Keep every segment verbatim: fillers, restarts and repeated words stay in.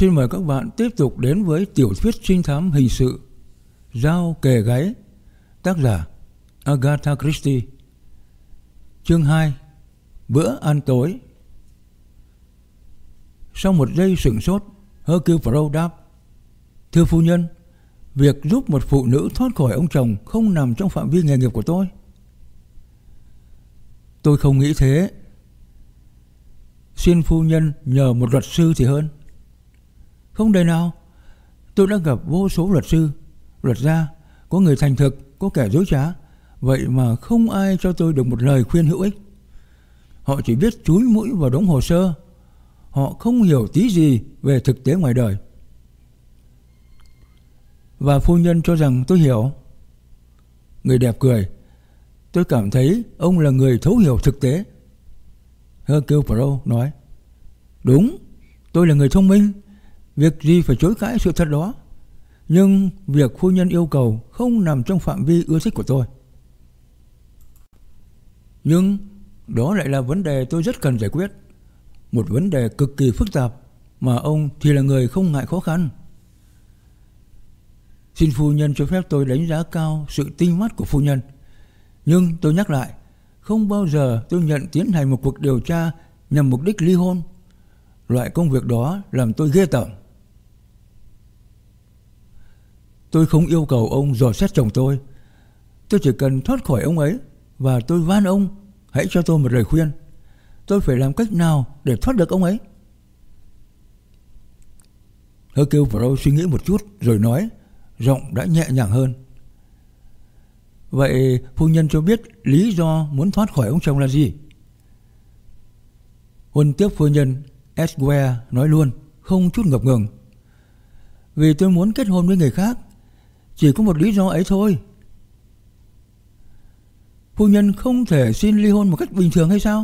Xin mời các bạn tiếp tục đến với tiểu thuyết trinh thám hình sự Dao kề gáy, tác giả Agatha Christie. Chương hai. Bữa ăn tối. Sau một giây sửng sốt, Hercule Poirot đáp: Thưa phu nhân, việc giúp một phụ nữ thoát khỏi ông chồng không nằm trong phạm vi nghề nghiệp của tôi. Tôi không nghĩ thế. Xin phu nhân nhờ một luật sư thì hơn. Không đời nào. Tôi đã gặp vô số luật sư, luật gia, có người thành thực, có kẻ dối trá, vậy mà không ai cho tôi được một lời khuyên hữu ích. Họ chỉ biết chúi mũi vào đống hồ sơ. Họ không hiểu tí gì về thực tế ngoài đời. Và phu nhân cho rằng tôi hiểu. Người đẹp cười. Tôi cảm thấy ông là người thấu hiểu thực tế. Hercule Poirot nói: Đúng, tôi là người thông minh. Việc gì phải chối cãi sự thật đó. Nhưng việc phu nhân yêu cầu không nằm trong phạm vi ưa thích của tôi. Nhưng đó lại là vấn đề tôi rất cần giải quyết. Một vấn đề cực kỳ phức tạp, mà ông thì là người không ngại khó khăn. Xin phu nhân cho phép tôi đánh giá cao sự tinh mắt của phu nhân. Nhưng tôi nhắc lại, không bao giờ tôi nhận tiến hành một cuộc điều tra nhằm mục đích ly hôn. Loại công việc đó làm tôi ghê tởm. Tôi không yêu cầu ông dò xét chồng tôi. Tôi chỉ cần thoát khỏi ông ấy. Và tôi van ông hãy cho tôi một lời khuyên. Tôi phải làm cách nào để thoát được ông ấy? Hercule Poirot suy nghĩ một chút rồi nói, giọng đã nhẹ nhàng hơn: Vậy phu nhân cho biết lý do muốn thoát khỏi ông chồng là gì? Huân tiếp phu nhân Esquire nói luôn, không chút ngập ngừng: Vì tôi muốn kết hôn với người khác. Chỉ có một lý do ấy thôi. Phu nhân không thể xin ly hôn một cách bình thường hay sao?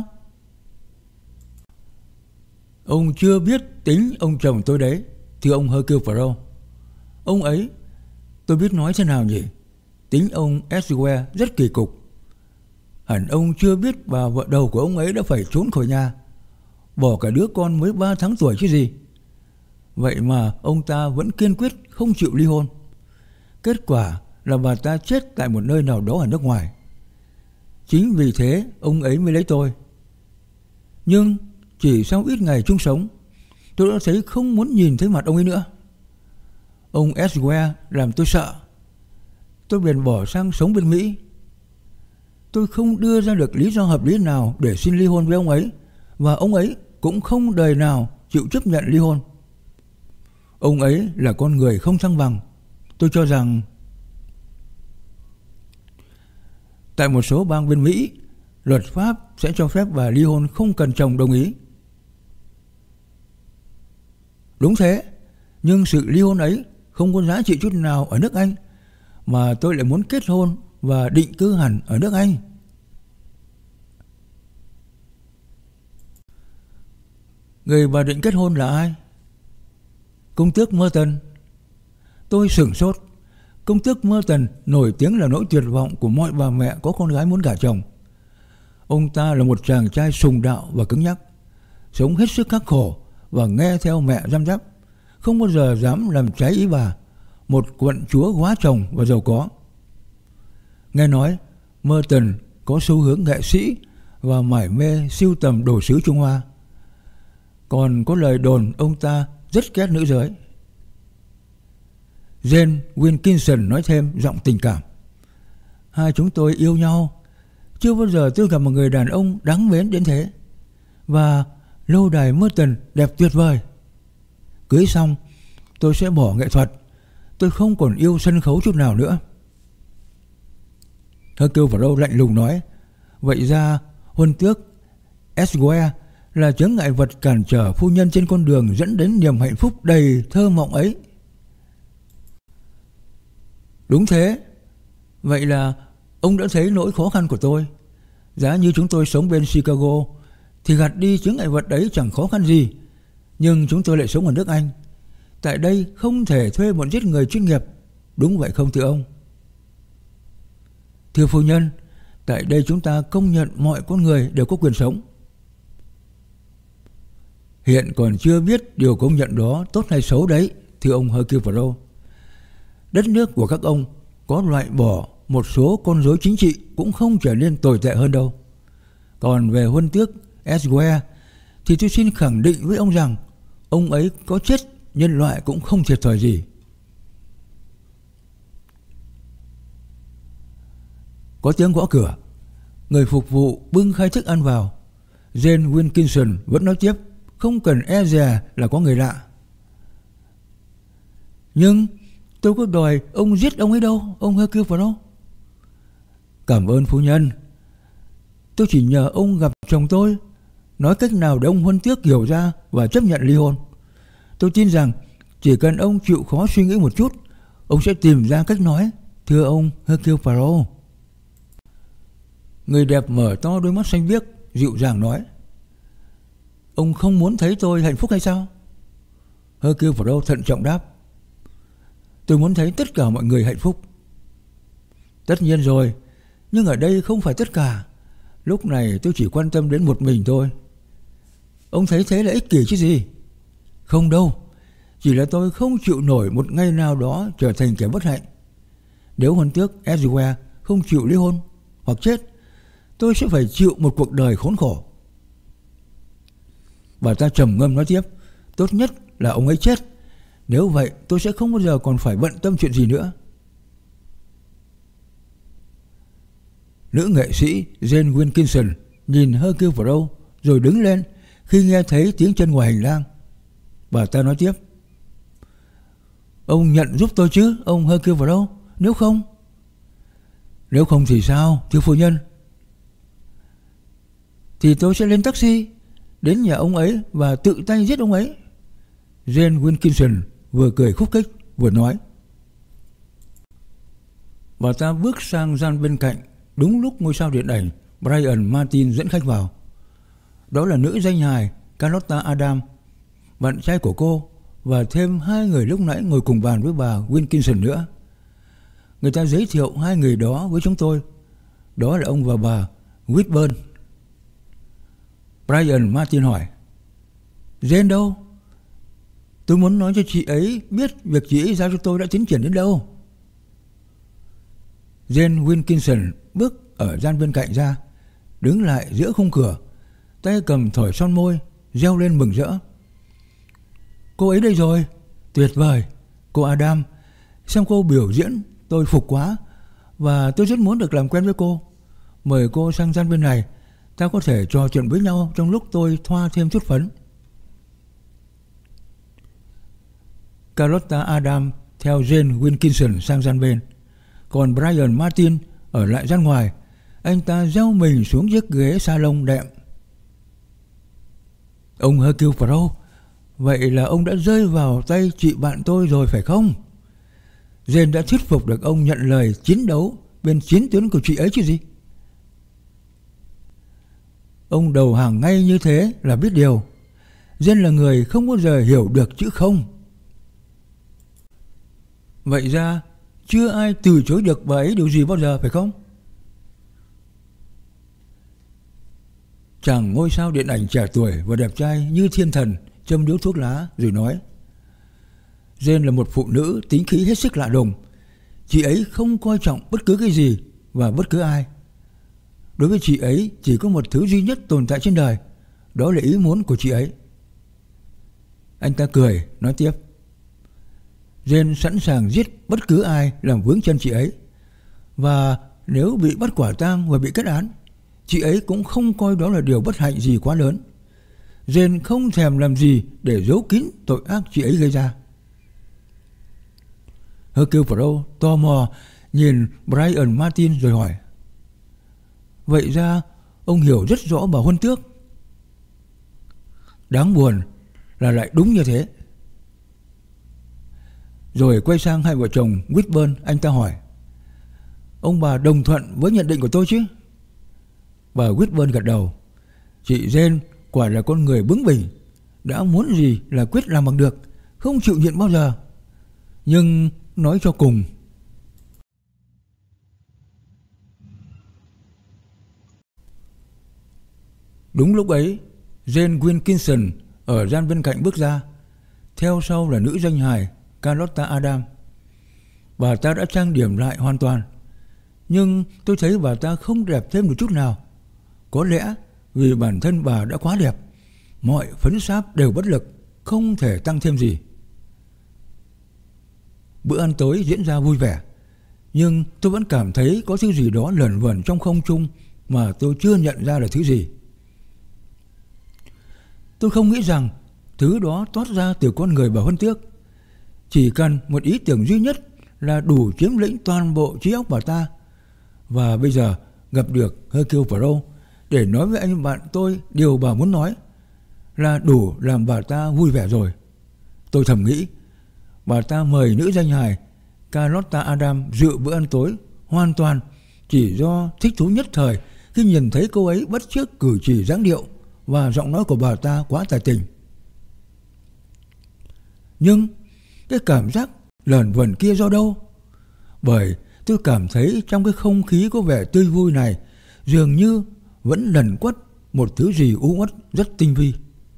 Ông chưa biết tính ông chồng tôi đấy, thưa ông Hercule Poirot. Ông ấy, tôi biết nói thế nào nhỉ? Tính ông Esquire rất kỳ cục. Hẳn ông chưa biết bà vợ đầu của ông ấy đã phải trốn khỏi nhà, bỏ cả đứa con mới ba tháng tuổi chứ gì. Vậy mà ông ta vẫn kiên quyết không chịu ly hôn. Kết quả là bà ta chết tại một nơi nào đó ở nước ngoài. Chính vì thế ông ấy mới lấy tôi. Nhưng chỉ sau ít ngày chung sống, tôi đã thấy không muốn nhìn thấy mặt ông ấy nữa. Ông Esquire làm tôi sợ. Tôi bèn bỏ sang sống bên Mỹ. Tôi không đưa ra được lý do hợp lý nào để xin ly hôn với ông ấy, và ông ấy cũng không đời nào chịu chấp nhận ly hôn. Ông ấy là con người không thăng bằng. Tôi cho rằng tại một số bang bên Mỹ, luật pháp sẽ cho phép bà ly hôn không cần chồng đồng ý. Đúng thế, nhưng sự ly hôn ấy không có giá trị chút nào ở nước Anh, mà tôi lại muốn kết hôn và định cư hẳn ở nước Anh. Người bà định kết hôn là ai? Công tước Merton. Tôi sửng sốt. Công tước Merton nổi tiếng là nỗi tuyệt vọng của mọi bà mẹ có con gái muốn gả chồng. Ông ta là một chàng trai sùng đạo và cứng nhắc, sống hết sức khắc khổ và nghe theo mẹ răm rắp, không bao giờ dám làm trái ý bà, một quận chúa quá chồng và giàu có. Nghe nói Merton có xu hướng nghệ sĩ và mải mê sưu tầm đồ sứ Trung Hoa. Còn có lời đồn ông ta rất ghét nữ giới. Jane Wilkinson nói thêm giọng tình cảm: Hai chúng tôi yêu nhau. Chưa bao giờ tôi gặp một người đàn ông đáng mến đến thế. Và lâu đài Merton đẹp tuyệt vời. Cưới xong tôi sẽ bỏ nghệ thuật. Tôi không còn yêu sân khấu chút nào nữa. Hercule Poirot lạnh lùng nói: Vậy ra huân tước Esquire là chướng ngại vật cản trở phu nhân trên con đường dẫn đến niềm hạnh phúc đầy thơ mộng ấy. Đúng thế. Vậy là ông đã thấy nỗi khó khăn của tôi. Giá như chúng tôi sống bên Chicago thì gạt đi chướng ngại vật đấy chẳng khó khăn gì. Nhưng chúng tôi lại sống ở nước Anh. Tại đây không thể thuê một giết người chuyên nghiệp. Đúng vậy không thưa ông? Thưa phu nhân, tại đây chúng ta công nhận mọi con người đều có quyền sống. Hiện còn chưa biết điều công nhận đó tốt hay xấu đấy, thưa ông Hercule Poirot. Đất nước của các ông có loại bỏ một số con rối chính trị cũng không trở nên tồi tệ hơn đâu. Còn về huân tước Edgware thì tôi xin khẳng định với ông rằng ông ấy có chết nhân loại cũng không thiệt thòi gì. Có tiếng gõ cửa. Người phục vụ bưng khay thức ăn vào. Jane Wilkinson vẫn nói tiếp, không cần e dè là có người lạ. Nhưng tôi có đòi ông giết ông ấy đâu, ông Hercule Poirot. Cảm ơn phu nhân. Tôi chỉ nhờ ông gặp chồng tôi, nói cách nào để ông huân tước hiểu ra và chấp nhận ly hôn. Tôi tin rằng chỉ cần ông chịu khó suy nghĩ một chút, ông sẽ tìm ra cách nói, thưa ông Hercule Poirot. Người đẹp mở to đôi mắt xanh biếc, dịu dàng nói, ông không muốn thấy tôi hạnh phúc hay sao? Hercule Poirot thận trọng đáp, tôi muốn thấy tất cả mọi người hạnh phúc. Tất nhiên rồi, nhưng ở đây không phải tất cả. Lúc này tôi chỉ quan tâm đến một mình thôi. Ông thấy thế là ích kỷ chứ gì? Không đâu, chỉ là tôi không chịu nổi một ngày nào đó trở thành kẻ bất hạnh. Nếu huân tước Edgware không chịu ly hôn hoặc chết, tôi sẽ phải chịu một cuộc đời khốn khổ. Bà ta trầm ngâm nói tiếp, tốt nhất là ông ấy chết. Nếu vậy tôi sẽ không bao giờ còn phải bận tâm chuyện gì nữa. Nữ nghệ sĩ Jane Wilkinson nhìn Hercule Poirot rồi đứng lên khi nghe thấy tiếng chân ngoài hành lang. Bà ta nói tiếp, ông nhận giúp tôi chứ, ông Hercule Poirot. Nếu không Nếu không thì sao, thưa phu nhân? Thì tôi sẽ lên taxi đến nhà ông ấy và tự tay giết ông ấy. Jane Wilkinson vừa cười khúc khích vừa nói. Bà ta bước sang gian bên cạnh đúng lúc ngôi sao điện ảnh Brian Martin dẫn khách vào. Đó là nữ danh hài Carlotta Adam, bạn trai của cô, và thêm hai người lúc nãy ngồi cùng bàn với bà Wilkinson nữa. Người ta giới thiệu hai người đó với chúng tôi. Đó là ông và bà Whitburn. Brian Martin hỏi, Jane đâu? Tôi muốn nói cho chị ấy biết việc chị ấy giao cho tôi đã tiến triển đến đâu. Jane Wilkinson bước ở gian bên cạnh ra, đứng lại giữa khung cửa, tay cầm thỏi son môi, reo lên mừng rỡ. Cô ấy đây rồi, tuyệt vời. Cô Adam, xem cô biểu diễn tôi phục quá, và tôi rất muốn được làm quen với cô. Mời cô sang gian bên này, ta có thể trò chuyện với nhau trong lúc tôi thoa thêm chút phấn. Carlotta Adam theo Jane Wilkinson sang gian bên, còn Brian Martin ở lại gian ngoài. Anh ta gieo mình xuống chiếc ghế salon đệm. Ông Hercule Poirot, vậy là ông đã rơi vào tay chị bạn tôi rồi phải không? Jane đã thuyết phục được ông nhận lời chiến đấu bên chiến tuyến của chị ấy chứ gì? Ông đầu hàng ngay như thế là biết điều. Jane là người không bao giờ hiểu được chữ không. Vậy ra chưa ai từ chối được bà ấy điều gì bao giờ phải không? Chàng ngôi sao điện ảnh trẻ tuổi và đẹp trai như thiên thần châm điếu thuốc lá rồi nói, Jane là một phụ nữ tính khí hết sức lạ lùng. Chị ấy không coi trọng bất cứ cái gì và bất cứ ai. Đối với chị ấy chỉ có một thứ duy nhất tồn tại trên đời, đó là ý muốn của chị ấy. Anh ta cười nói tiếp, Jane sẵn sàng giết bất cứ ai làm vướng chân chị ấy, và nếu bị bắt quả tang và bị kết án, chị ấy cũng không coi đó là điều bất hạnh gì quá lớn. Jane không thèm làm gì để giấu kín tội ác chị ấy gây ra. Hercule Poirot tò mò nhìn Brian Martin rồi hỏi, vậy ra ông hiểu rất rõ bà huân tước. Đáng buồn là lại đúng như thế. Rồi quay sang hai vợ chồng Whitburn, anh ta hỏi, ông bà đồng thuận với nhận định của tôi chứ? Bà Whitburn gật đầu. Chị Jane quả là con người bướng bỉnh, đã muốn gì là quyết làm bằng được, không chịu nhịn bao giờ. Nhưng nói cho cùng, đúng lúc ấy Jane Wilkinson ở gian bên cạnh bước ra. Theo sau là nữ danh hài Carlotta Adam. Bà ta đã trang điểm lại hoàn toàn, nhưng tôi thấy bà ta không đẹp thêm được chút nào. Có lẽ vì bản thân bà đã quá đẹp, mọi phấn sáp đều bất lực, không thể tăng thêm gì. Bữa ăn tối diễn ra vui vẻ, nhưng tôi vẫn cảm thấy có thứ gì đó lởn vởn trong không trung mà tôi chưa nhận ra là thứ gì. Tôi không nghĩ rằng thứ đó toát ra từ con người bà Huân Tước. Chỉ cần một ý tưởng duy nhất là đủ chiếm lĩnh toàn bộ trí óc bà ta. Và bây giờ gặp được Hercule Poirot để nói với anh bạn tôi điều bà muốn nói là đủ làm bà ta vui vẻ rồi. Tôi thầm nghĩ, bà ta mời nữ danh hài Carlotta Adam dự bữa ăn tối hoàn toàn chỉ do thích thú nhất thời khi nhìn thấy cô ấy bắt chước cử chỉ dáng điệu và giọng nói của bà ta quá tài tình. Nhưng cái cảm giác lởn vởn kia do đâu? Bởi tôi cảm thấy trong cái không khí có vẻ tươi vui này dường như vẫn lẩn quất một thứ gì u uất rất tinh vi.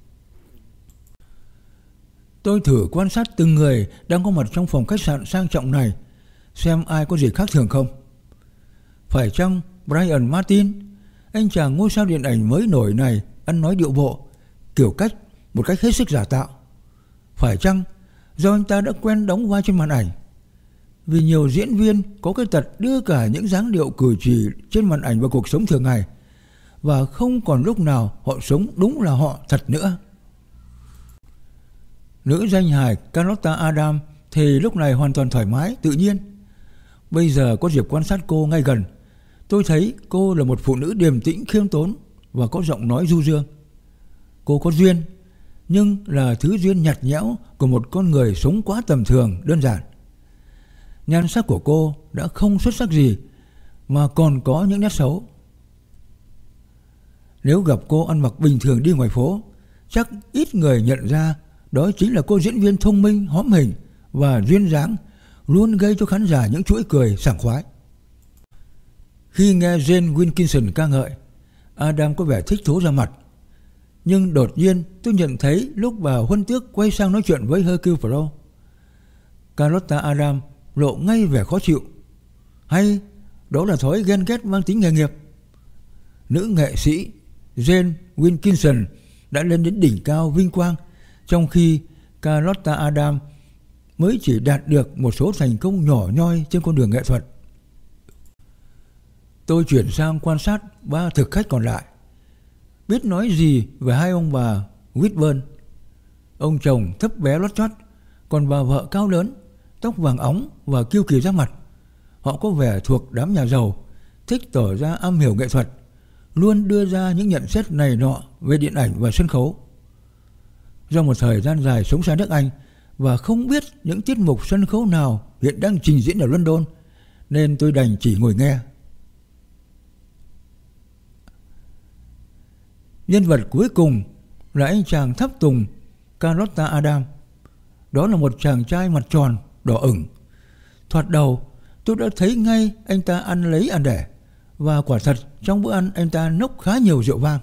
Tôi thử quan sát từng người đang có mặt trong phòng khách sạn sang trọng này, xem ai có gì khác thường không. Phải chăng Brian Martin, anh chàng ngôi sao điện ảnh mới nổi này, ăn nói điệu bộ, kiểu cách, một cách hết sức giả tạo? Phải chăng do anh ta đã quen đóng vai trên màn ảnh? Vì nhiều diễn viên có cái tật đưa cả những dáng điệu cử chỉ trên màn ảnh vào cuộc sống thường ngày, và không còn lúc nào họ sống đúng là họ thật nữa. Nữ danh hài Carlotta Adam thì lúc này hoàn toàn thoải mái, tự nhiên. Bây giờ có dịp quan sát cô ngay gần, tôi thấy cô là một phụ nữ điềm tĩnh khiêm tốn và có giọng nói du dương. Cô có duyên, nhưng là thứ duyên nhạt nhẽo của một con người sống quá tầm thường, đơn giản. Nhan sắc của cô đã không xuất sắc gì mà còn có những nét xấu. Nếu gặp cô ăn mặc bình thường đi ngoài phố, chắc ít người nhận ra đó chính là cô diễn viên thông minh, hóm hình và duyên dáng, luôn gây cho khán giả những chuỗi cười sảng khoái. Khi nghe Jane Wilkinson ca ngợi, Adam có vẻ thích thú ra mặt. Nhưng đột nhiên tôi nhận thấy lúc bà Huân Tước quay sang nói chuyện với Hercule Poirot, Carlotta Adam lộ ngay vẻ khó chịu. Hay đó là thói ghen ghét mang tính nghề nghiệp? Nữ nghệ sĩ Jane Wilkinson đã lên đến đỉnh cao vinh quang, trong khi Carlotta Adam mới chỉ đạt được một số thành công nhỏ nhoi trên con đường nghệ thuật. Tôi chuyển sang quan sát ba thực khách còn lại. Biết nói gì về hai ông bà Whitburn? Ông chồng thấp bé lót chót, còn bà vợ cao lớn, tóc vàng óng và kiêu kỳ ra mặt. Họ có vẻ thuộc đám nhà giàu, thích tỏ ra am hiểu nghệ thuật, luôn đưa ra những nhận xét này nọ về điện ảnh và sân khấu. Do một thời gian dài sống xa nước Anh và không biết những tiết mục sân khấu nào hiện đang trình diễn ở London, nên tôi đành chỉ ngồi nghe. Nhân vật cuối cùng là anh chàng tháp tùng Carlotta Adam. Đó là một chàng trai mặt tròn, đỏ ửng. Thoạt đầu tôi đã thấy ngay anh ta ăn lấy ăn để, và quả thật trong bữa ăn anh ta nốc khá nhiều rượu vang.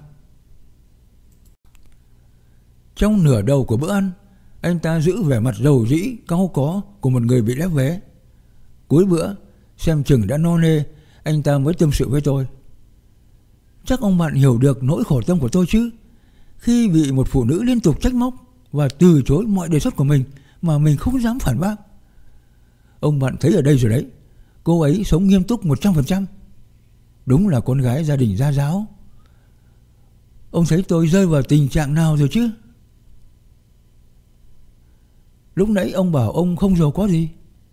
Trong nửa đầu của bữa ăn, anh ta giữ vẻ mặt rầu rĩ, cau có của một người bị lép vế. Cuối bữa, xem chừng đã no nê, anh ta mới tâm sự với tôi. Chắc ông bạn hiểu được nỗi khổ tâm của tôi chứ, khi bị một phụ nữ liên tục trách móc và từ chối mọi đề xuất của mình mà mình không dám phản bác. Ông bạn thấy ở đây rồi đấy, cô ấy sống nghiêm túc một trăm phần trăm. Đúng là con gái gia đình gia giáo. Ông thấy tôi rơi vào tình trạng nào rồi chứ? Lúc nãy ông bảo ông không giàu có gì.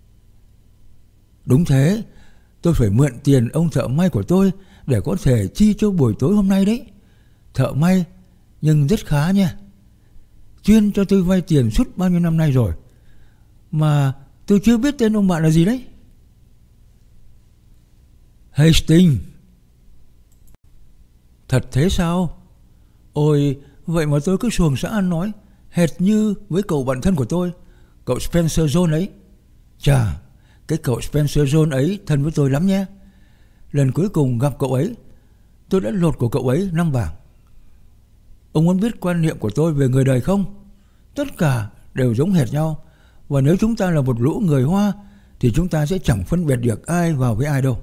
Đúng thế, tôi phải mượn tiền ông thợ may của tôi để có thể chi cho buổi tối hôm nay đấy. Thợ may nhưng rất khá nha, chuyên cho tôi vay tiền suốt bao nhiêu năm nay rồi, mà tôi chưa biết tên ông bạn là gì đấy. Hastings. Thật thế sao? Ôi, vậy mà tôi cứ xuồng xã ăn nói hệt như với cậu bạn thân của tôi, cậu Spencer Jones ấy. Chà, cái cậu Spencer Jones ấy thân với tôi lắm nhé. Lần cuối cùng gặp cậu ấy, tôi đã lột của cậu ấy năm bảng. Ông muốn biết quan niệm của tôi về người đời không? Tất cả đều giống hệt nhau. Và nếu chúng ta là một lũ người Hoa thì chúng ta sẽ chẳng phân biệt được ai vào với ai đâu.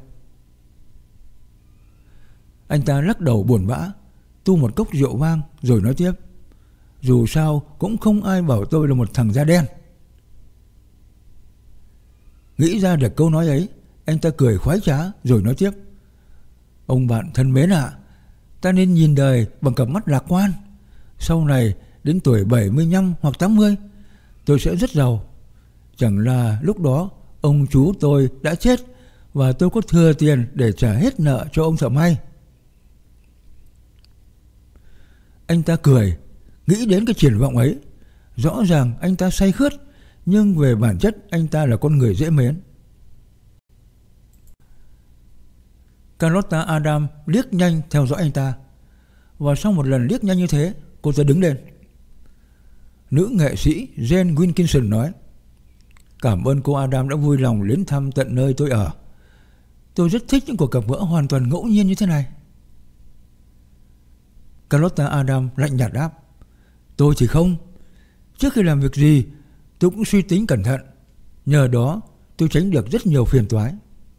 Anh ta lắc đầu buồn bã, tu một cốc rượu vang rồi nói tiếp. Dù sao cũng không ai bảo tôi là một thằng da đen. Nghĩ ra được câu nói ấy, anh ta cười khoái trá rồi nói tiếp. Ông bạn thân mến ạ, à, ta nên nhìn đời bằng cặp mắt lạc quan. Sau này đến tuổi bảy mươi lăm hoặc tám mươi, tôi sẽ rất giàu. Chẳng là lúc đó ông chú tôi đã chết và tôi có thừa tiền để trả hết nợ cho ông thợ may. Anh ta cười, nghĩ đến cái triển vọng ấy. Rõ ràng anh ta say khướt, nhưng về bản chất anh ta là con người dễ mến. Carlotta Adam liếc nhanh theo dõi anh ta. Và sau một lần liếc nhanh như thế, cô ta đứng lên. Nữ nghệ sĩ Jane Wilkinson nói. Cảm ơn cô Adam đã vui lòng đến thăm tận nơi tôi ở. Tôi rất thích những cuộc gặp gỡ hoàn toàn ngẫu nhiên như thế này. Carlotta Adam lạnh nhạt đáp. Tôi thì không. Trước khi làm việc gì, tôi cũng suy tính cẩn thận. Nhờ đó tôi tránh được rất nhiều phiền toái.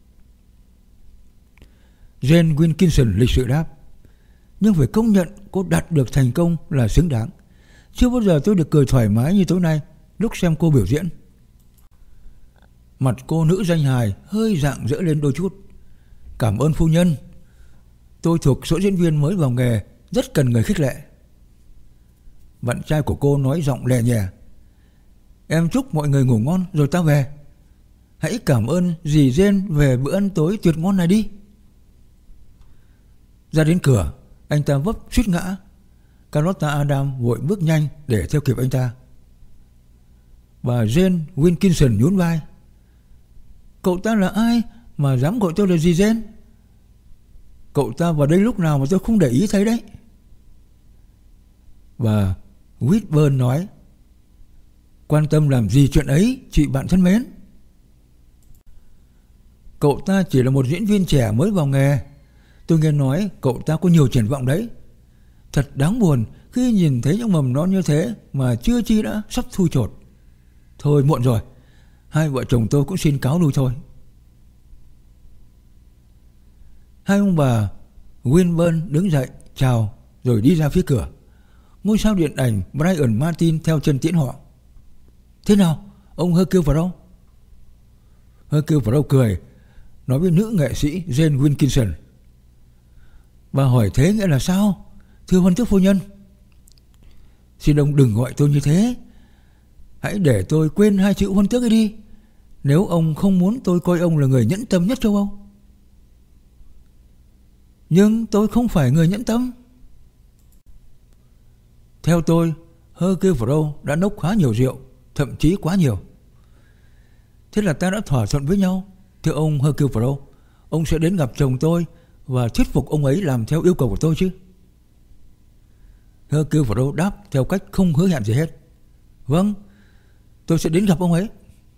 Jane Wilkinson lịch sự đáp. Nhưng phải công nhận cô đạt được thành công là xứng đáng. Chưa bao giờ tôi được cười thoải mái như tối nay lúc xem cô biểu diễn. Mặt cô nữ danh hài hơi rạng rỡ lên đôi chút. Cảm ơn phu nhân. Tôi thuộc số diễn viên mới vào nghề, rất cần người khích lệ. Bạn trai của cô nói giọng lè nhè. Em chúc mọi người ngủ ngon rồi ta về. Hãy cảm ơn dì Jane về bữa ăn tối tuyệt ngon này đi. Ra đến cửa, anh ta vấp suýt ngã. Carlotta Adam vội bước nhanh để theo kịp anh ta. Bà Jane Wilkinson nhún vai. Cậu ta là ai mà dám gọi tôi là dì Jane? Cậu ta vào đây lúc nào mà tôi không để ý thấy đấy. Bà Whitburn nói. Quan tâm làm gì chuyện ấy, chị bạn thân mến. Cậu ta chỉ là một diễn viên trẻ mới vào nghề. Tôi nghe nói cậu ta có nhiều triển vọng đấy. Thật đáng buồn khi nhìn thấy những mầm non như thế mà chưa chi đã sắp thui chột. Thôi muộn rồi, hai vợ chồng tôi cũng xin cáo lui thôi. Hai ông bà Winburn đứng dậy chào rồi đi ra phía cửa. Ngôi sao điện ảnh Brian Martin theo chân tiễn họ. Thế nào, ông Hercule Poirot? Hercule Poirot cười, nói với nữ nghệ sĩ Jane Wilkinson. Bà hỏi thế nghĩa là sao, thưa Huân tước phu nhân? Xin ông đừng gọi tôi như thế. Hãy để tôi quên hai chữ Huân tước ấy đi, nếu ông không muốn tôi coi ông là người nhẫn tâm nhất châu Âu. Nhưng tôi không phải người nhẫn tâm. Theo tôi, Hercule Poirot đã nốc khá nhiều rượu, thậm chí quá nhiều. Thế là ta đã thỏa thuận với nhau. Thưa ông Hercule Poirot, ông sẽ đến gặp chồng tôi và thuyết phục ông ấy làm theo yêu cầu của tôi chứ? Hercule Poirot đáp theo cách không hứa hẹn gì hết. Vâng, tôi sẽ đến gặp ông ấy.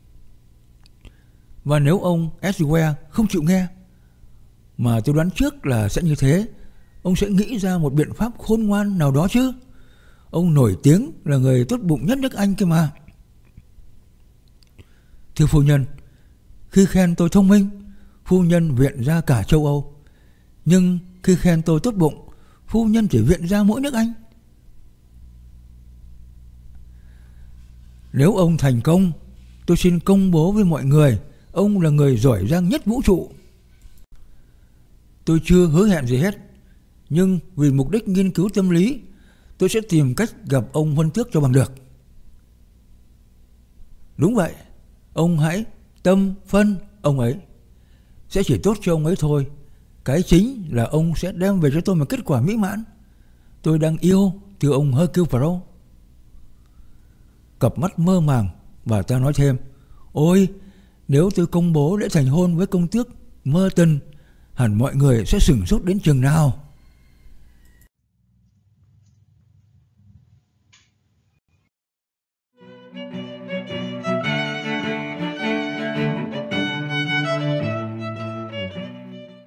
Và nếu ông Edgware không chịu nghe, mà tôi đoán trước là sẽ như thế, ông sẽ nghĩ ra một biện pháp khôn ngoan nào đó chứ. Ông nổi tiếng là người tốt bụng nhất nước Anh kia mà. Thưa phu nhân, khi khen tôi thông minh, phu nhân viện ra cả châu Âu. Nhưng khi khen tôi tốt bụng, phu nhân chỉ viện ra mỗi nước Anh. Nếu ông thành công, tôi xin công bố với mọi người, ông là người giỏi giang nhất vũ trụ. Tôi chưa hứa hẹn gì hết, nhưng vì mục đích nghiên cứu tâm lý, tôi sẽ tìm cách gặp ông Huân tước cho bằng được. Đúng vậy, ông hãy tâm phân ông ấy. Sẽ chỉ tốt cho ông ấy thôi. Cái chính là ông sẽ đem về cho tôi một kết quả mỹ mãn. Tôi đang yêu từ ông Hercule Poirot. Cặp mắt mơ màng, bà ta nói thêm. Ôi, nếu tôi công bố lễ thành hôn với công tước Merton, hẳn mọi người sẽ sửng sốt đến chừng nào.